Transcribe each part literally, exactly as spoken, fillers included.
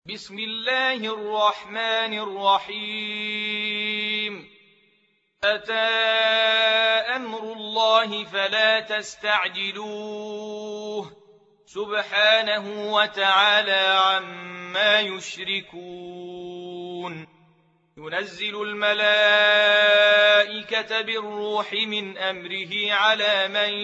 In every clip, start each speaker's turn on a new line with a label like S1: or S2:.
S1: بسم الله الرحمن الرحيم أتى أمر الله فلا تستعجلوه سبحانه وتعالى عما يشركون ينزل الملائكة بالروح من أمره على من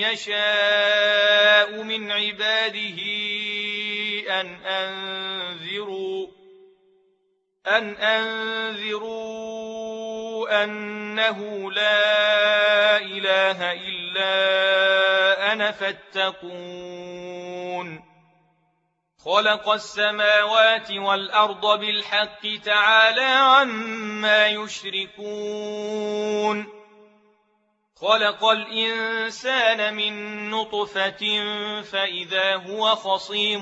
S1: يشاء من عباده أن أنذروا أن أنذروا أنه لا إله إلا أنا فاتقون خلق السماوات والأرض بالحق تعالى عما يشركون خلق الإنسان من نطفة فإذا هو خصيم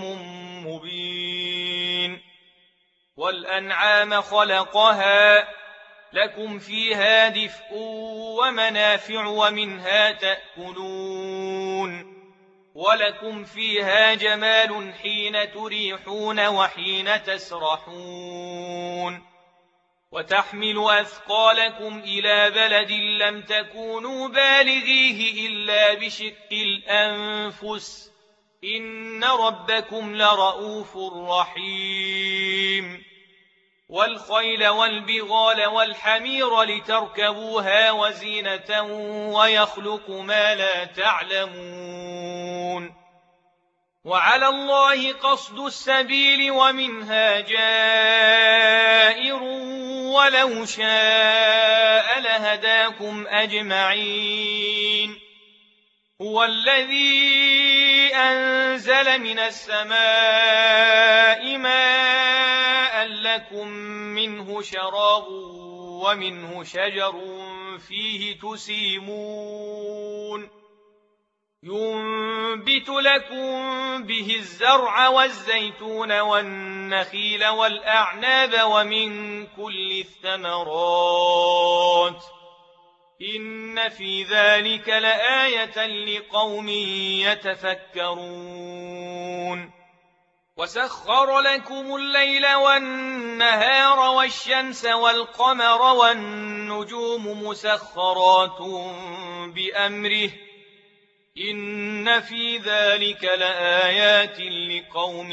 S1: مبين والأنعام خلقها لكم فيها دفء ومنافع ومنها تأكلون ولكم فيها جمال حين تريحون وحين تسرحون وتحمل أثقالكم إلى بلد لم تكونوا بالغيه إلا بشق الأنفس إن ربكم لرؤوف رحيم والخيل والبغال والحمير لتركبوها وزينة ويخلق ما لا تعلمون وعلى الله قصد السبيل ومنها جائر ولو شاء لهداكم أجمعين هو الذي أنزل من السماء ماء لكم منه شراب ومنه شجر فيه تسيمون ينبت لكم به الزرع والزيتون والنخيل والأعناب ومن كل الثمرات إن في ذلك لآية لقوم يتفكرون وسخر لكم الليل والنهار والشمس والقمر والنجوم مسخرات بأمره إن في ذلك لآيات لقوم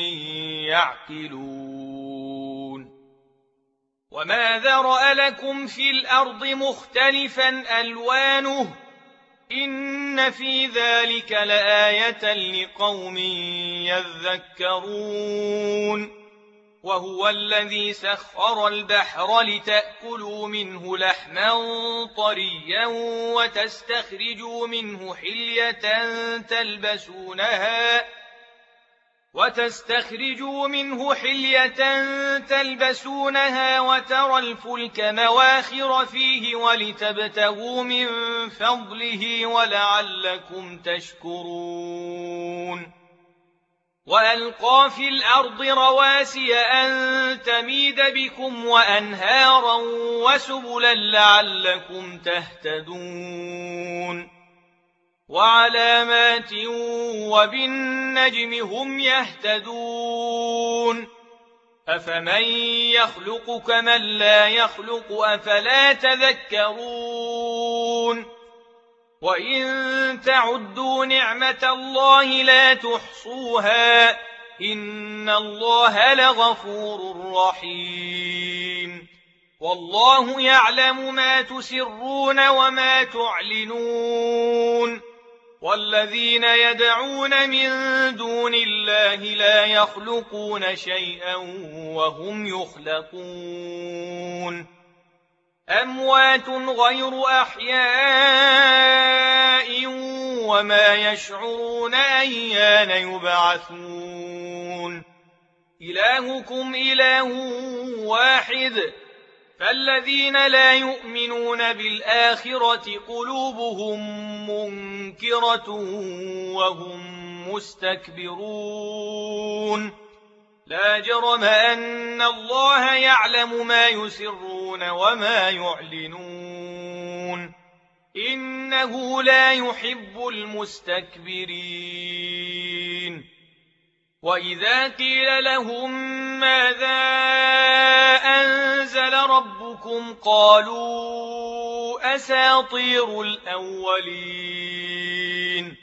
S1: يعقلون وما ذرأ لكم في الأرض مختلفا ألوانه إن في ذلك لآية لقوم يذكرون وهو الذي سخر البحر لتأكلوا منه لحما طريا وتستخرجوا منه حلية تلبسونها وتستخرجوا منه حلية تلبسونها وترى الفلك مواخر فيه ولتبتغوا من فضله ولعلكم تشكرون وألقى في الأرض رواسي أن تميد بكم وأنهارا وسبلا لعلكم تهتدون وعلامات وبالنجم هم يهتدون أفمن يخلق كمن لا يخلق أفلا تذكرون وإن تعدوا نعمة الله لا تحصوها إن الله لغفور رحيم والله يعلم ما تسرون وما تعلنون والذين يدعون من دون الله لا يخلقون شيئا وهم يخلقون أموات غير أحياء وما يشعرون أيان يبعثون إلهكم إله واحد فالذين لا يؤمنون بالآخرة قلوبهم منكرة وهم مستكبرون لا جرم أن الله يعلم ما يسرون وما يعلنون إنه لا يحب المستكبرين وإذا قيل لهم ماذا أنزل ربكم قالوا أساطير الأولين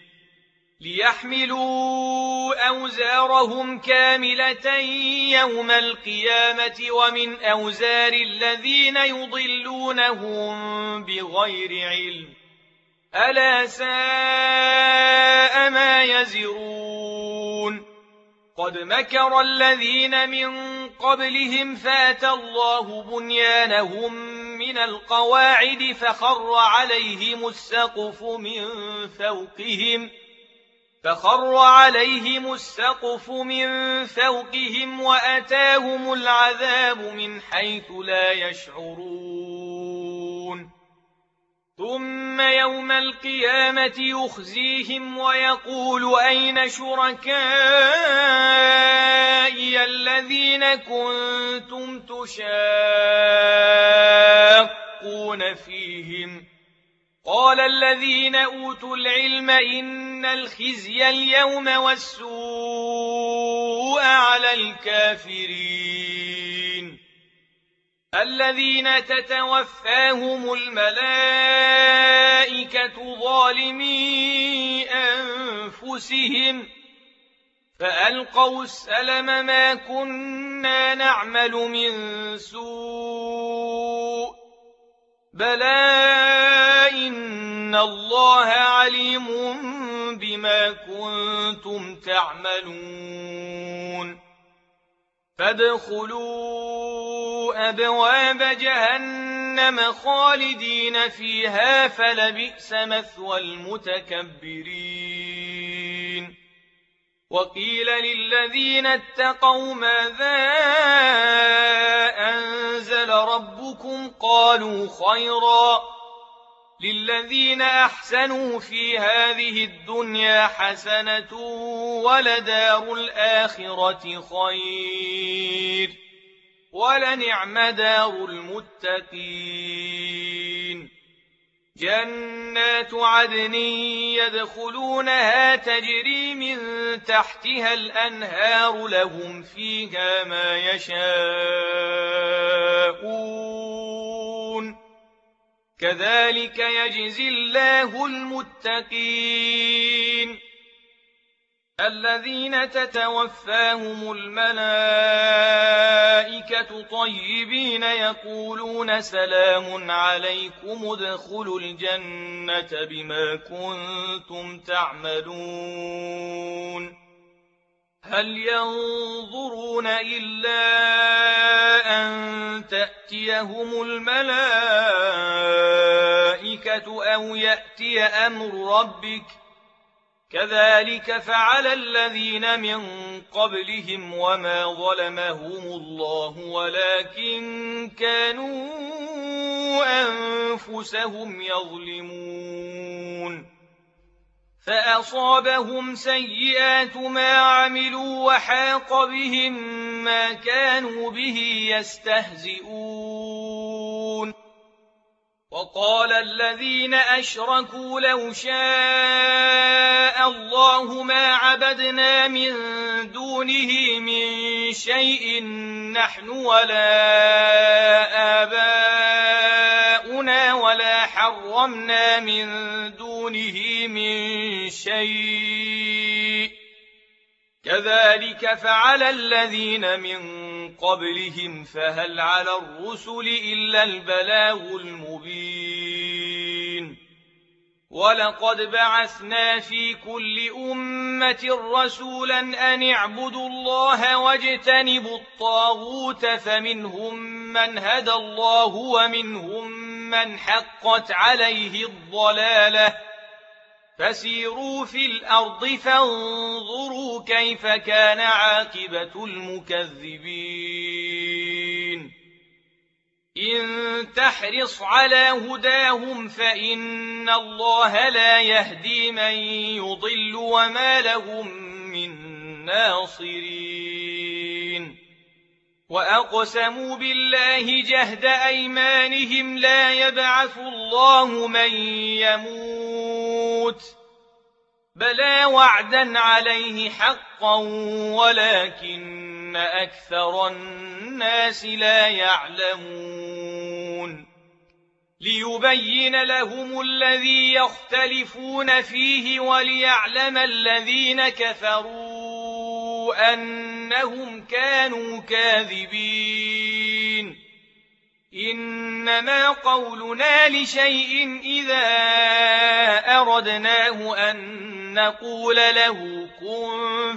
S1: ليحملوا أوزارهم كاملة يوم القيامة ومن أوزار الذين يضلونهم بغير علم ألا ساء ما يزرون قد مكر الذين من قبلهم فاتى الله بنيانهم من القواعد فخر عليهم السقف من فوقهم فخر عليهم السقف من فوقهم وأتاهم العذاب من حيث لا يشعرون ثم يوم القيامة يخزيهم ويقول أين شركائي الذين كنتم تشاقون فيهم قال الذين أوتوا العلم إن الخزي اليوم والسوء على الكافرين الذين تتوفاهم الملائكة ظالمي أنفسهم فألقوا السلم ما كنا نعمل من سوء بلى إن الله عليم بما كنتم تعملون فادخلوا أبواب جهنم خالدين فيها فلبئس مثوى المتكبرين وقيل للذين اتقوا ماذا أنزل ربكم قالوا خيرا للذين أحسنوا في هذه الدنيا حسنة ولدار الآخرة خير ولنعم دار المتقين جنات عدن يدخلونها تجري من تحتها الأنهار لهم فيها ما يشاءون كذلك يجزي الله المتقين الذين تتوفاهم الملائكة طيبين يقولون سلام عليكم ادخلوا الجنة بما كنتم تعملون هل ينظرون إلا أن تأتيهم الملائكة أو يأتي أمر ربك كذلك فعل الذين من قبلهم وما ظلمهم الله ولكن كانوا أنفسهم يظلمون فأصابهم سيئات ما عملوا وحاق بهم ما كانوا به يستهزئون وقال الذين أشركوا لو شاء الله ما عبدنا من دونه من شيء نحن ولا آباؤنا ولا حرمنا من دونه من شيء كذلك فعل الذين من قبلهم فهل على الرسل إلا البلاغ المبين ولقد بعثنا في كل أمة رسولا أن اعبدوا الله واجتنبوا الطاغوت فمنهم من هدى الله ومنهم من حقت عليه الضلالة فسيروا في الأرض فانظروا كيف كان عاقبة المكذبين إن تحرص على هداهم فإن الله لا يهدي من يضل وما لهم من ناصرين وأقسموا بالله جهد أيمانهم لا يبعث الله من يموت بلى وعدا عليه حقا حقا ولكن أكثر الناس لا يعلمون ليبين لهم الذي يختلفون فيه وليعلم الذين كفروا أنهم كانوا كاذبين إنما قولنا لشيء إذا أردناه أن نقول له كن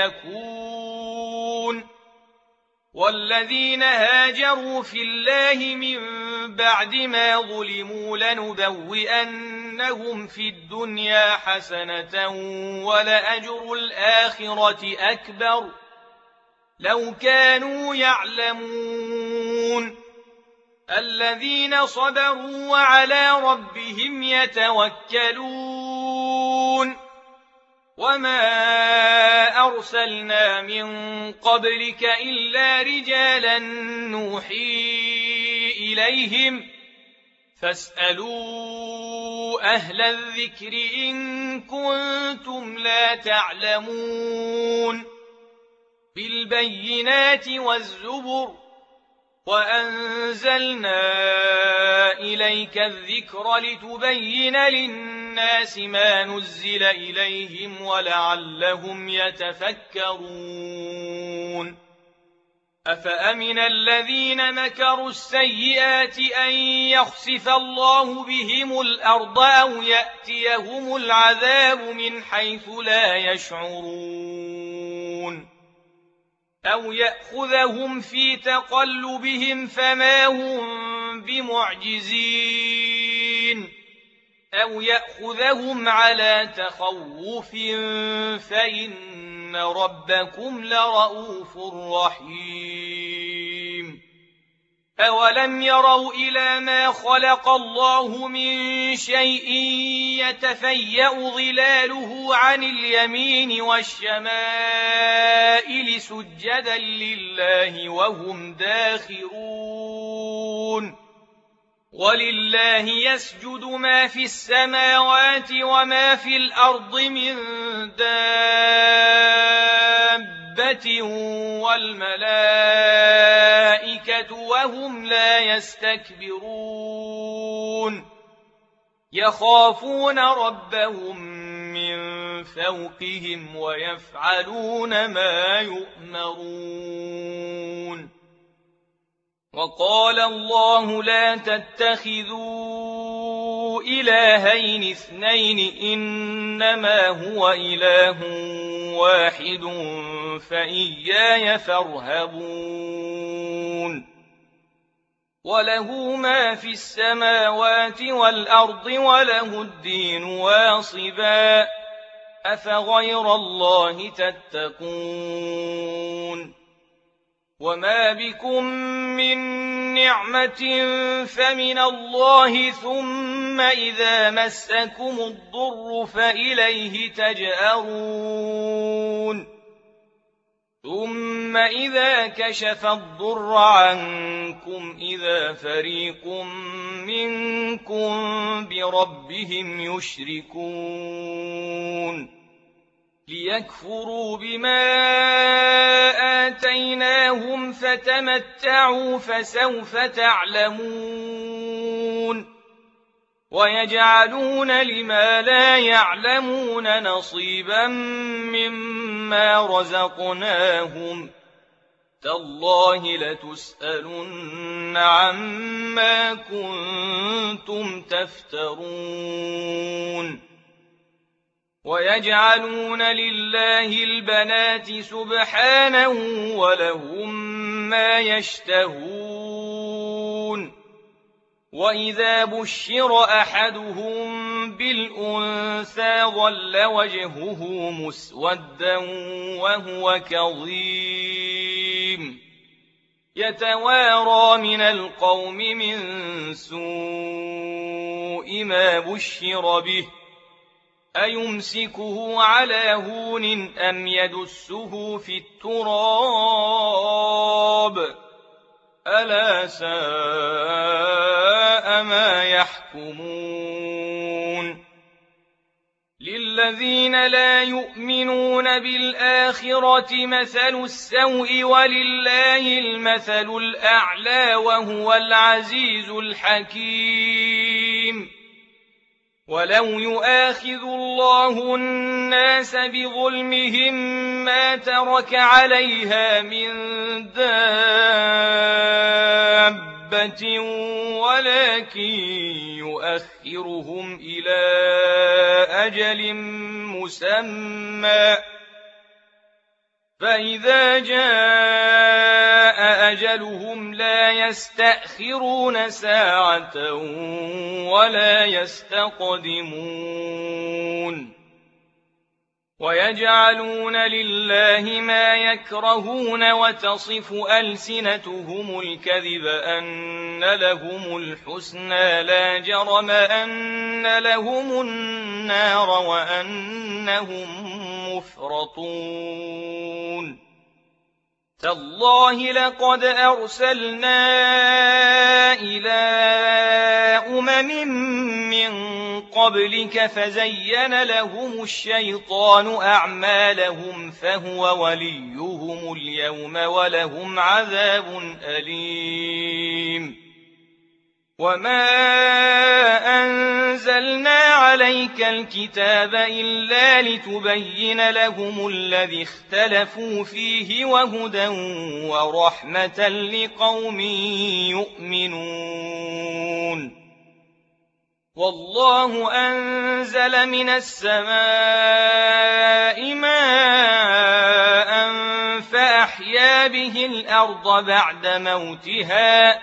S1: فيكون والذين هاجروا في الله من بعد ما ظلموا لنبوئنهم في الدنيا حسنة ولأجر الآخرة أكبر لو كانوا يعلمون الذين صبروا وعلى ربهم يتوكلون وما أرسلنا من قبلك إلا رجالا نوحي إليهم فاسألوا أهل الذكر إن كنتم لا تعلمون بالبينات والزبر وأنزلنا إليك الذكر لتبين للناس ما نزل إليهم ولعلهم يتفكرون أفأمن الذين مكروا السيئات أن يخسف الله بهم الأرض أو يأتيهم العذاب من حيث لا يشعرون أو يأخذهم في تقلبهم فما هم بمعجزين أو يأخذهم على تخوف فإن ربكم لرؤوف رحيم أولم يروا إلى ما خلق الله من شيء يتفيأ ظلاله عن اليمين والشمائل سجدا لله وهم داخرون ولله يسجد ما في السماوات وما في الأرض من دابة والملائكة وهم لا يستكبرون يخافون ربهم من فوقهم ويفعلون ما يؤمرون وقال الله لا تتخذوا إلهين اثنين إنما هو إله واحد فإياي فارهبون وله ما في السماوات والأرض وله الدين واصبا أفغير الله تتقون وما بكم من نعمة فمن الله ثم إذا مسكم الضر فإليه تجأرون ثم إذا كشف الضر عنكم إذا فريق منكم بربهم يشركون ليكفروا بما آتيناهم فتمتعوا فسوف تعلمون ويجعلون لما لا يعلمون نصيبا مما رزقناهم تالله لتسألن عما كنتم تفترون ويجعلون لله البنات سبحانه ولهم ما يشتهون وإذا بشر أحدهم بالأنثى ظل وجهه مسودا وهو كظيم يتوارى من القوم من سوء ما بشر به أيمسكه على هون أم يدسه في التراب ألا ساء ما يحكمون لله الذين لا يؤمنون بالآخرة مثل السوء ولله المثل الأعلى وهو العزيز الحكيم ولو يؤاخذ الله الناس بظلمهم ما ترك عليها من دابة ولكن يؤخرهم إلى أجل مسمى فإذا جاء أجلهم لا يستأخرون ساعة ولا يستقدمون ويجعلون لله ما يكرهون وتصف ألسنتهم الكذب أن لهم الحسنى لا جرم أن لهم النار وأنهم مفرطون تالله لقد أرسلنا إلى أمم من قبلك فزين لهم الشيطان أعمالهم فهو وليهم اليوم ولهم عذاب أليم وما أنزلنا عليك الكتاب إلا لتبين لهم الذي اختلفوا فيه وهدى ورحمة لقوم يؤمنون والله أنزل من السماء ماء فأحيا به الأرض بعد موتها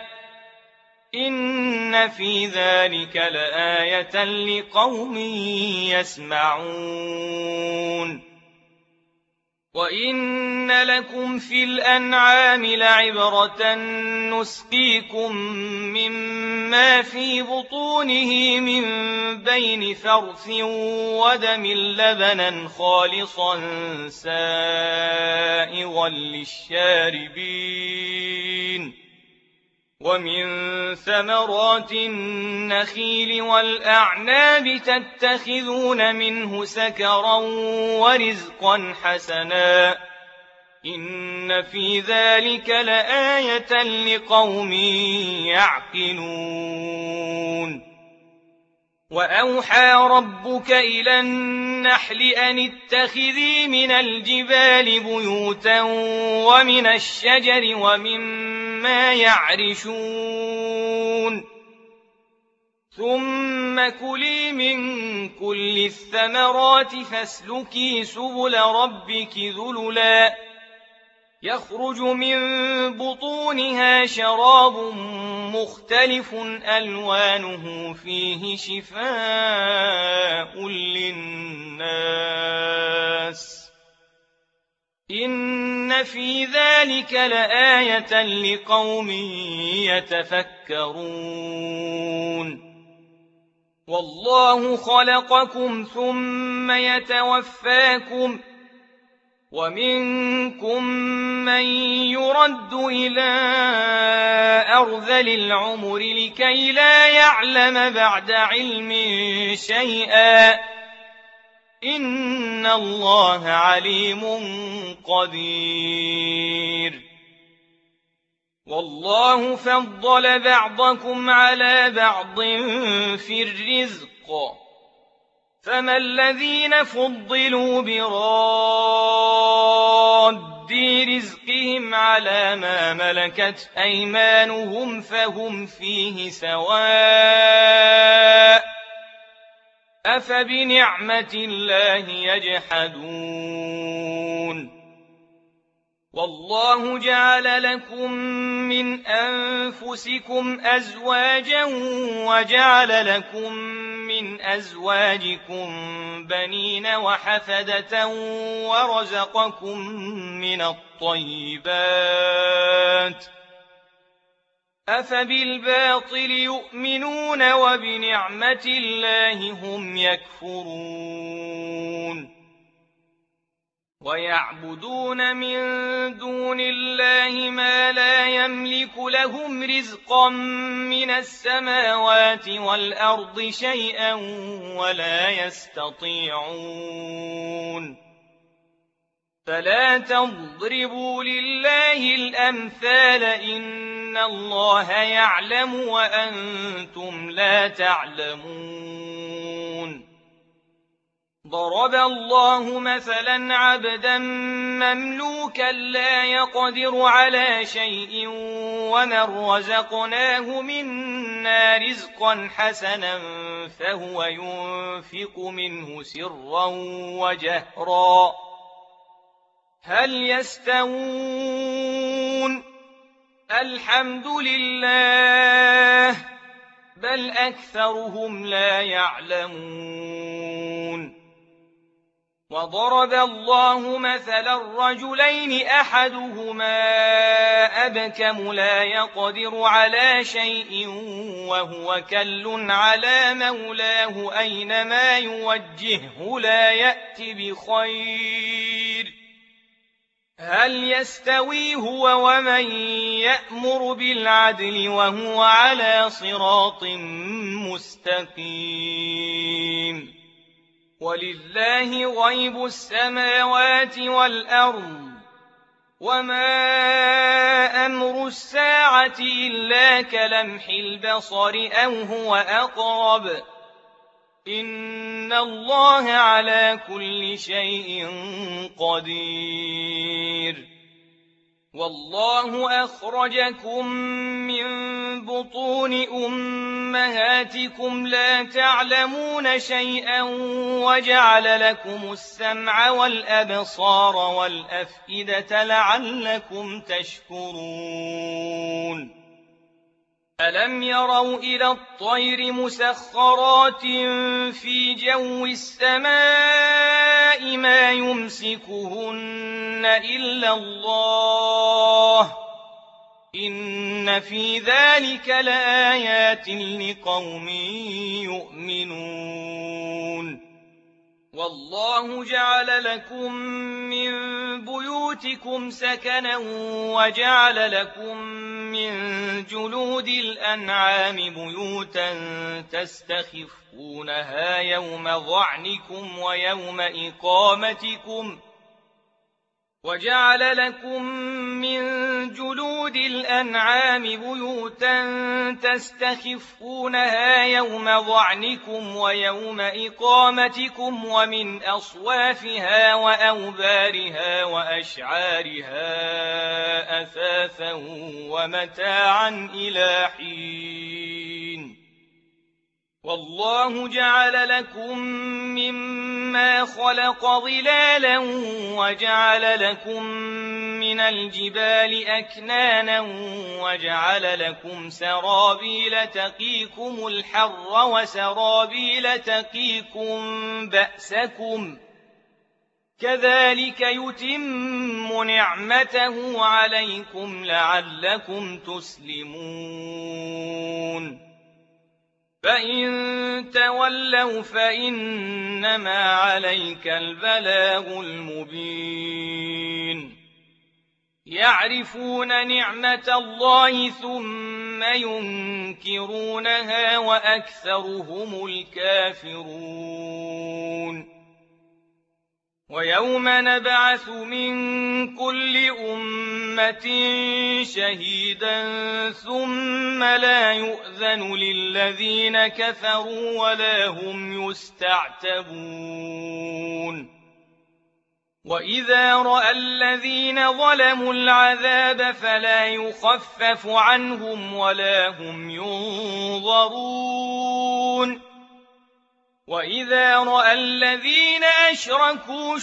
S1: إن في ذلك لآية لقوم يسمعون وإن لكم في الأنعام لعبرة نسقيكم مما في بطونه من بين فرث ودم لبنا خالصا سائغا للشاربين ومن ثمرات النخيل والأعناب تتخذون منه سكرا ورزقا حسنا إن في ذلك لآية لقوم يعقلون وأوحى ربك إلى النحل أن اتخذي من الجبال بيوتا ومن الشجر ومما يعرشون ثم كلي من كل الثمرات فاسلكي سبل ربك ذللا يخرج من بطونها شراب مختلف ألوانه فيه شفاء للناس إن في ذلك لآية لقوم يتفكرون والله خلقكم ثم يتوفاكم ومنكم من يرد إلى أرذل العمر لكي لا يعلم بعد علم شيئا إن الله عليم قدير والله فضل بعضكم على بعض في الرزق فما الذين فضلوا براد رزقهم على ما ملكت أيمانهم فهم فيه سواء أفبنعمة الله يجحدون والله جعل لكم من أنفسكم أزواجا وجعل لكم من أزواجكم بنين وحفدة ورزقكم من الطيبات أفبالباطل يؤمنون وبنعمة الله هم يكفرون ويعبدون من دون الله ما لا يملك لهم رزقا من السماوات والأرض شيئا ولا يستطيعون فلا تضربوا لله الأمثال إن الله يعلم وأنتم لا تعلمون ضرب الله مثلا عبدا مملوكا لا يقدر على شيء ومن رزقناه منا رزقا حسنا فهو ينفق منه سرا وجهرا هل يستوون الحمد لله بل أكثرهم لا يعلمون وضرب الله مثلا الرجلين أحدهما أبكم لا يقدر على شيء وهو كل على مولاه أينما يوجهه لا يأتي بخير هل يستوي هو ومن يأمر بالعدل وهو على صراط مستقيم ولله غيب السماوات والأرض وما أمر الساعة إلا كلمح البصر أو هو أقرب إن الله على كل شيء قدير والله أخرجكم من بطون أمهاتكم لا تعلمون شيئا وجعل لكم السمع والأبصار والأفئدة لعلكم تشكرون ألم يروا إلى الطير مسخرات في جو السماء ما يمسكهن إلا الله إن في ذلك لآيات لقوم يؤمنون والله جعل لكم من بيوتكم سكنا وجعل لكم من جلود الأنعام بيوتا تستخفونها يوم ظعنكم ويوم إقامتكم وجعل لكم من جلود الأنعام بيوتا تستخفونها يوم ظعنكم ويوم إقامتكم ومن أصوافها وأوبارها وأشعارها أثاثا ومتاعا إلى حين والله جعل لكم مما خلق ظلالا وجعل لكم من الجبال أكنانا وجعل لكم سرابيل تقيكم الحر وسرابيل تقيكم بأسكم كذلك يتم نعمته عليكم لعلكم تسلمون فإن تولوا فإنما عليك البلاغ المبين يعرفون نعمة الله ثم ينكرونها وأكثرهم الكافرون ويوم نبعث من كل أمة شهيدا ثم لا يؤذن للذين كفروا ولا هم يستعتبون وإذا رأى الذين ظلموا العذاب فلا يخفف عنهم ولا هم ينظرون وإذا رأى الذين أشركوا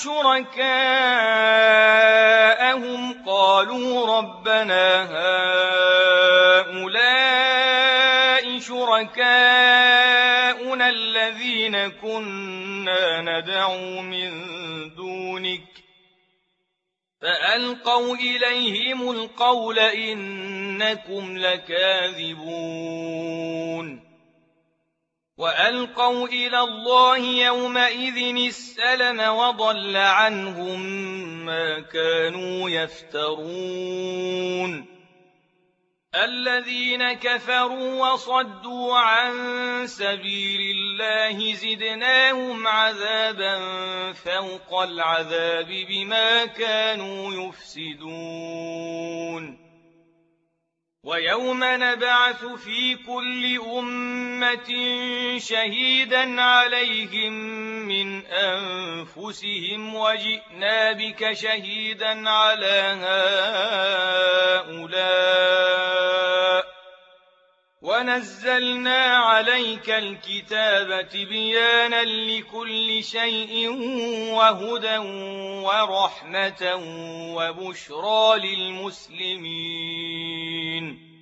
S1: شركاءهم قالوا ربنا هؤلاء شركاؤنا الذين كنا ندعو من دونك فألقوا إليهم القول إنكم لكاذبون وألقوا إلى الله يومئذ السلم وضل عنهم ما كانوا يفترون الذين كفروا وصدوا عن سبيل الله زدناهم عذابا فوق العذاب بما كانوا يفسدون ويوم نبعث في كل أمة شهيدا عليهم من أنفسهم وجئنا بك شهيدا على هؤلاء ونزلنا عليك الكتاب تبيانا لكل شيء وهدى ورحمة وبشرى للمسلمين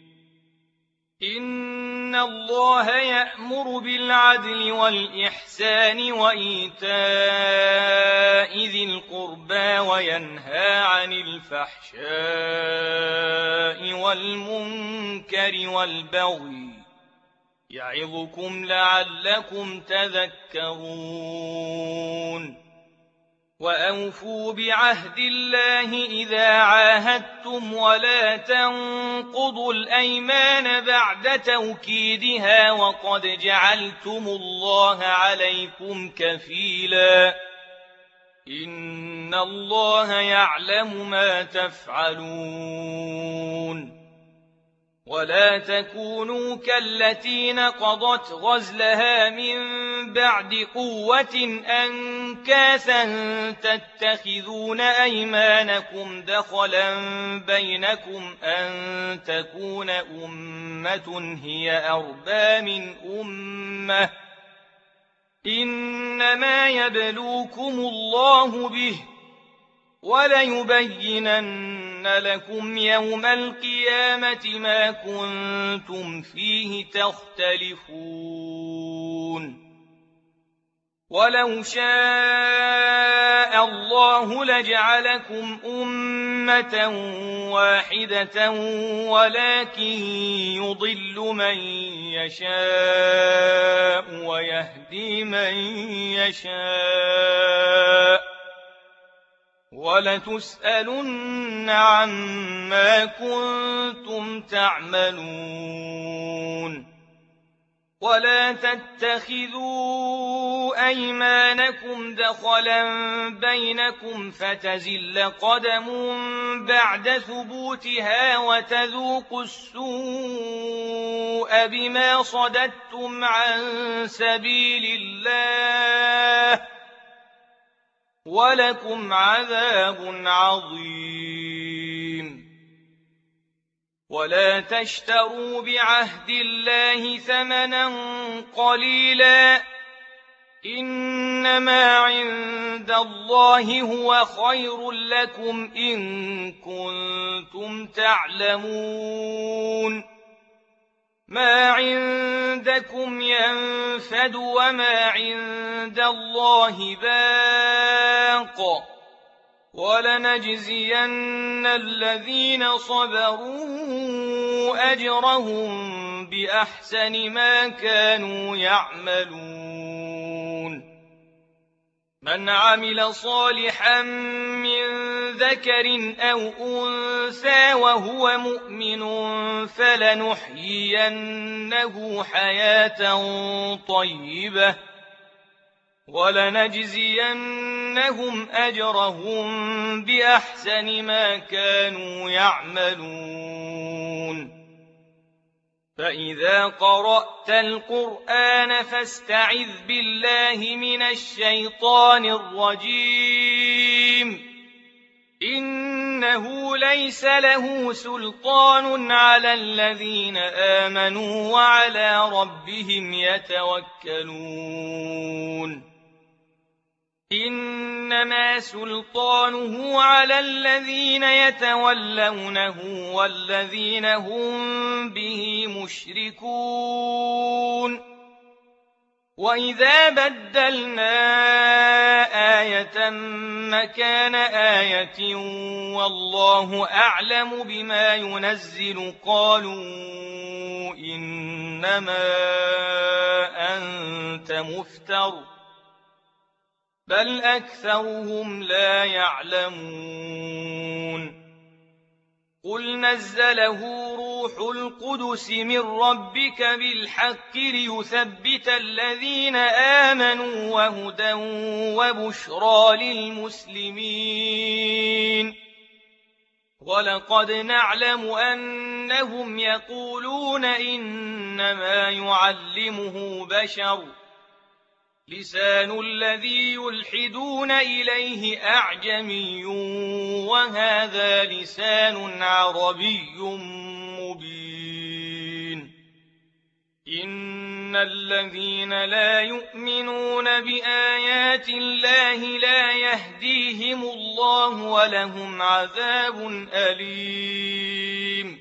S1: إن الله يأمر بالعدل والإحسان وإيتاء ذي القربى وينهى عن الفحشاء والمنكر والبغي يعظكم لعلكم تذكرون وأوفوا بعهد الله إذا عاهدتم ولا تنقضوا الأيمان بعد توكيدها وقد جعلتم الله عليكم كفيلا إن الله يعلم ما تفعلون ولا تكونوا كالتي نقضت غزلها من بعد قوة أنكاثا تتخذون أيمانكم دخلا بينكم أن تكون أمة هي أربى من أمة إنما يبلوكم الله به وليبينن لكم يوم القيامة ما كنتم فيه تختلفون ولو شاء الله لجعلكم أمة واحدة ولكن يضل من يشاء ويهدي من يشاء ولتسألن عما كنتم تعملون ولا تتخذوا أيمانكم دخلا بينكم فتزل قدم بعد ثبوتها وتذوقوا السوء بما صددتم عن سبيل الله ولكم عذاب عظيم ولا تشتروا بعهد الله ثمنا قليلا إنما عند الله هو خير لكم إن كنتم تعلمون ما عندكم ينفد وما عند الله باق ولنجزين الذين صبروا أجرهم بأحسن ما كانوا يعملون من عمل صالحا من ذكر أو أنثى وهو مؤمن فلنحيينه حياة طيبة ولنجزينهم أجرهم بأحسن ما كانوا يعملون فإذا قرأت القرآن فاستعذ بالله من الشيطان الرجيم إنه ليس له سلطان على الذين آمنوا وعلى ربهم يتوكلون إنما سلطانه على الذين يتولونه والذين هم به مشركون وإذا بدلنا آية مكان آية والله أعلم بما ينزل قالوا إنما أنت مفتر بل أكثرهم لا يعلمون قل نزله روح القدس من ربك بالحق ليثبت الذين آمنوا وهدى وبشرى للمسلمين ولقد نعلم أنهم يقولون إنما يعلمه بشر لسان الذي يلحدون إليه أعجمي وهذا لسان عربي مبين إن الذين لا يؤمنون بآيات الله لا يهديهم الله ولهم عذاب أليم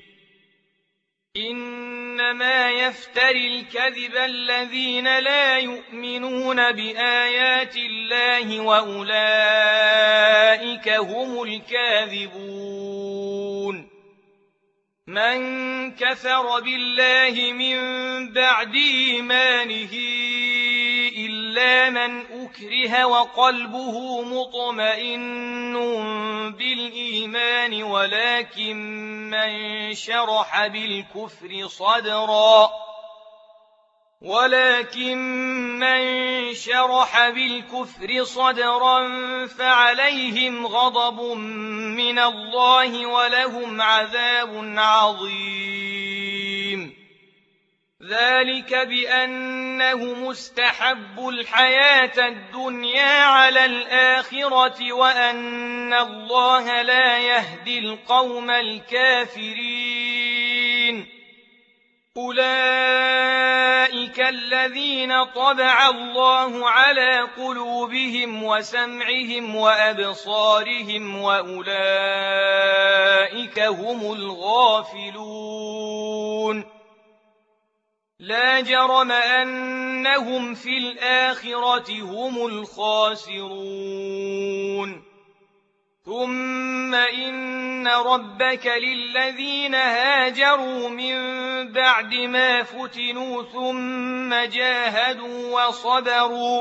S1: إنما يفتري الكذب الذين لا يؤمنون بآيات الله وأولئك هم الكاذبون من كفر بالله من بعد إيمانه إلا من أكره وقلبه مطمئن بالإيمان ولكن من شرح بالكفر صدرا ولكن من شرح بالكفر صدرا فعليهم غضب من الله ولهم عذاب عظيم ذلك بأنه مستحب الحياة الدنيا على الآخرة وأن الله لا يهدي القوم الكافرين أولئك الذين طبع الله على قلوبهم وسمعهم وأبصارهم وأولئك هم الغافلون لا جرم أنهم في الآخرة هم الخاسرون ثم إن ربك للذين هاجروا من بعد ما فتنوا ثم جاهدوا وصبروا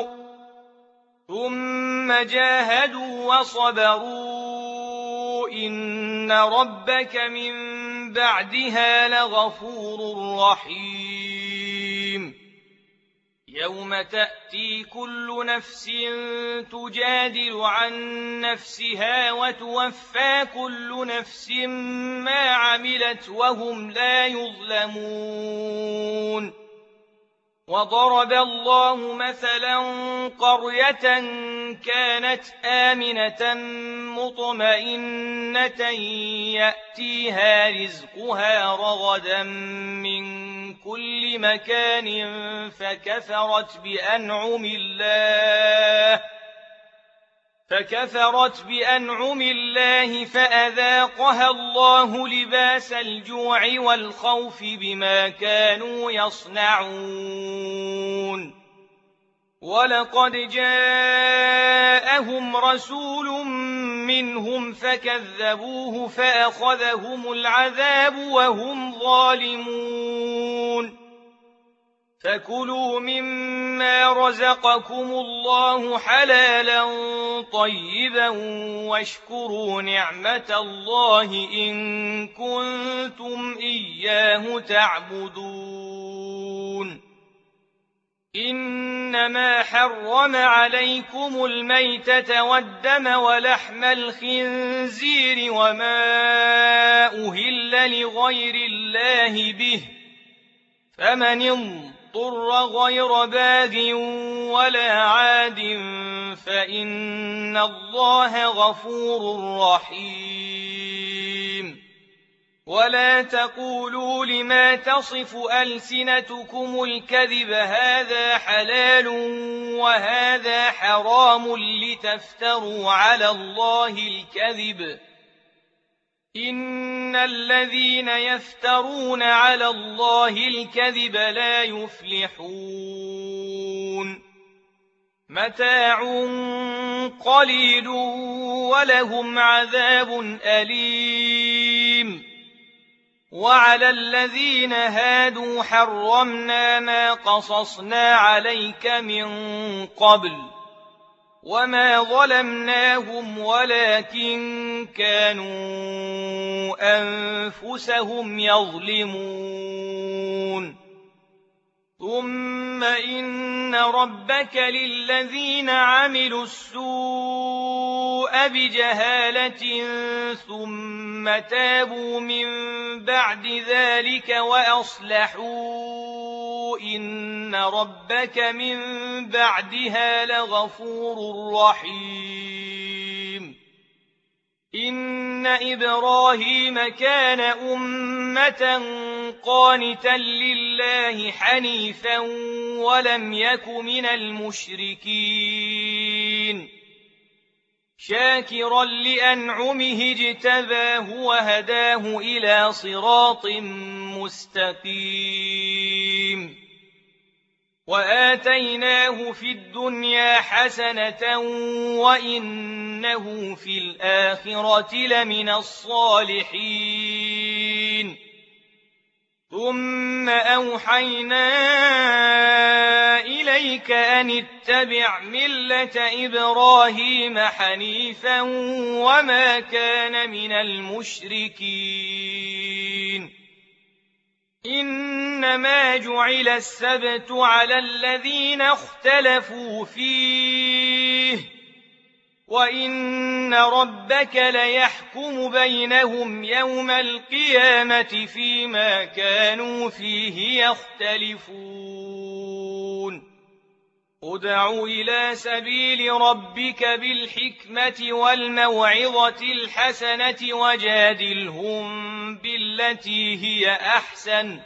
S1: ثم جاهدوا وصبروا إن ربك من بعدها لغفور رحيم يوم تأتي كل نفس تجادل عن نفسها وتوفى كل نفس ما عملت وهم لا يظلمون وضرب الله مثلا قرية كانت آمنة مطمئنة يأتيها رزقها رغدا من كل مكان فكفرت بأنعم الله فكفرت بأنعم الله فأذاقها الله لباس الجوع والخوف بما كانوا يصنعون ولقد جاءهم رسول منهم فكذبوه فأخذهم العذاب وهم ظالمون فكلوا مما رزقكم الله حلالا طيبا واشكروا نعمة الله إن كنتم إياه تعبدون إنما حرم عليكم الميتة والدم ولحم الخنزير وما أهل لغير الله به فمن اضطر غير باغ ولا عاد فإن الله غفور رحيم ولا تقولوا لما تصف ألسنتكم الكذب هذا حلال وهذا حرام لتفتروا على الله الكذب إن الذين يفترون على الله الكذب لا يفلحون متاع قليل ولهم عذاب أليم وعلى الذين هادوا حرمنا ما قصصنا عليك من قبل وما ظلمناهم ولكن كانوا أنفسهم يظلمون ثم إن ربك للذين عملوا السوء بجهالة ثم تابوا من بعد ذلك وأصلحوا إن ربك من بعدها لغفور رحيم إن إبراهيم كان أمة قانتا لله حنيفا ولم يك من المشركين شاكرا لأنعمه اجتباه وهداه إلى صراط مستقيم وآتيناه في الدنيا حسنة وإنه في الآخرة لمن الصالحين ثم أوحينا إليك أن اتبع ملة إبراهيم حنيفا وما كان من المشركين إنما جعل السبت على الذين اختلفوا فيه وإن ربك ليحكم بينهم يوم القيامة فيما كانوا فيه يختلفون ادع إلى سبيل ربك بالحكمة والموعظة الحسنة وجادلهم بالتي هي أحسن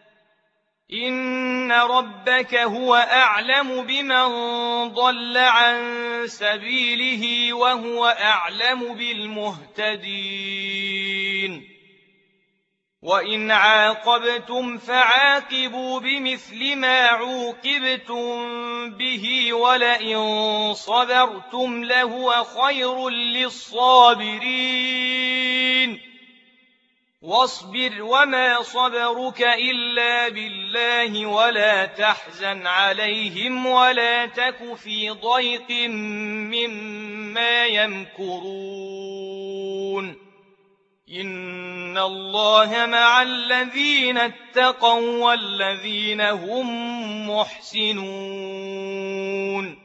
S1: إن ربك هو أعلم بمن ضل عن سبيله وهو أعلم بالمهتدين وإن عاقبتم فعاقبوا بمثل ما عوقبتم به ولئن صبرتم لهو خير للصابرين واصبر وما صبرك إلا بالله ولا تحزن عليهم ولا تك في ضيق مما يمكرون إن الله مع الذين اتقوا والذين هم محسنون